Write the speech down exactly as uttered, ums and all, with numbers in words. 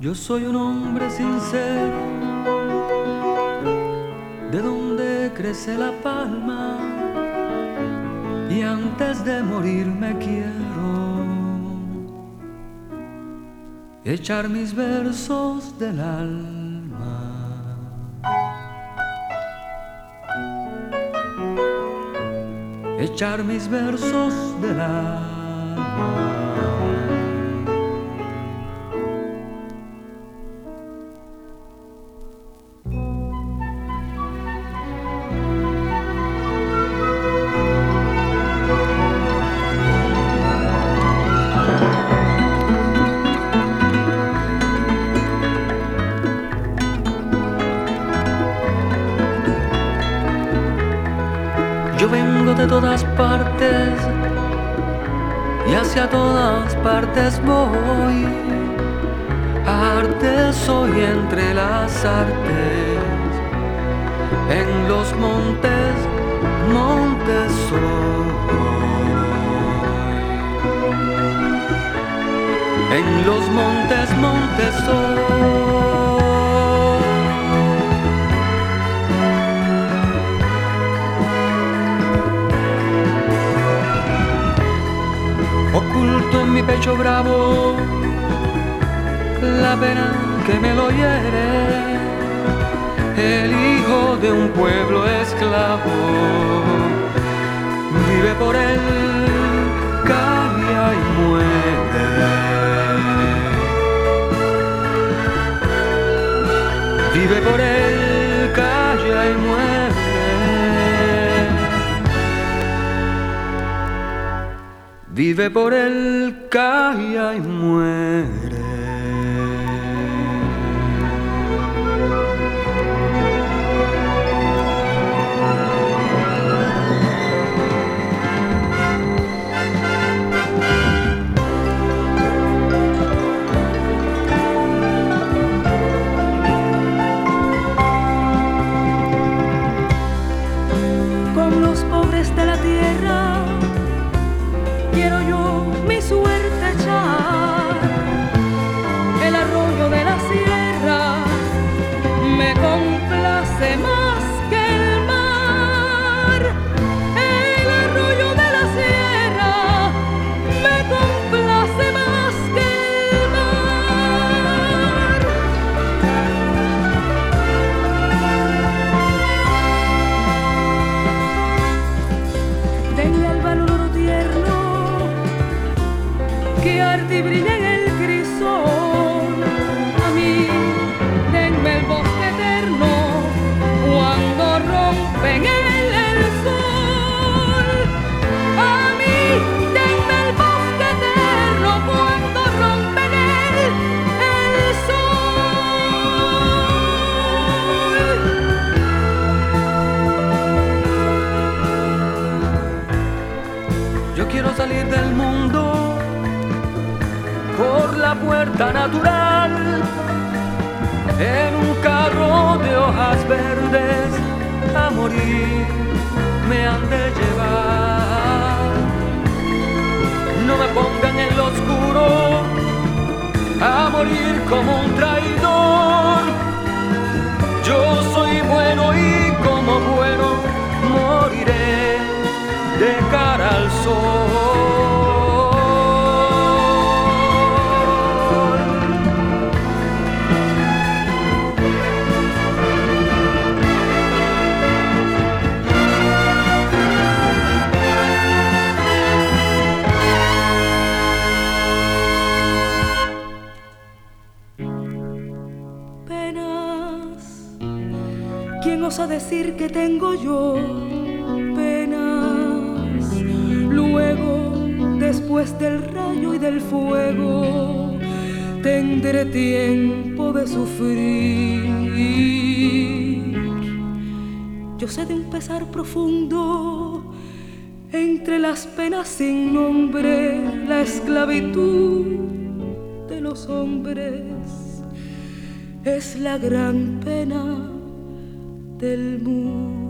Yo soy un hombre sincero, de donde crece la palma, y antes de morir me quiero echar mis versos del alma. Echar mis versos del alma. Yo vengo de todas partes y hacia todas partes voy. Arte soy entre las artes, en los montes, montes soy. En los montes, montes soy. Oculto en mi pecho bravo la pena que me lo hiere, el hijo de un pueblo esclavo vive por él, calla y muere. Vive por él, calla y muere. Vive por él, calla y muere. Con los pobres de la tierra quiero yo mi suerte echar. El arroyo de la sierra me complace más que el mar. El arroyo de la sierra me complace más que el mar. Denle al valor tierno que arde y brilla en el crisol. A mí, denme el bosque eterno cuando rompen él el sol. A mí, denme el bosque eterno cuando rompen él el sol. Yo quiero salir del mundo por la puerta natural, en un carro de hojas verdes, a morir me han de llevar. No me pongan en lo oscuro a morir como un traidor. Yo soy bueno y como bueno moriré de cara al sol. ¿Quién osa decir que tengo yo penas? Luego, después del rayo y del fuego, tendré tiempo de sufrir. Yo sé de un pesar profundo entre las penas sin nombre, la esclavitud de los hombres es la gran pena del mundo.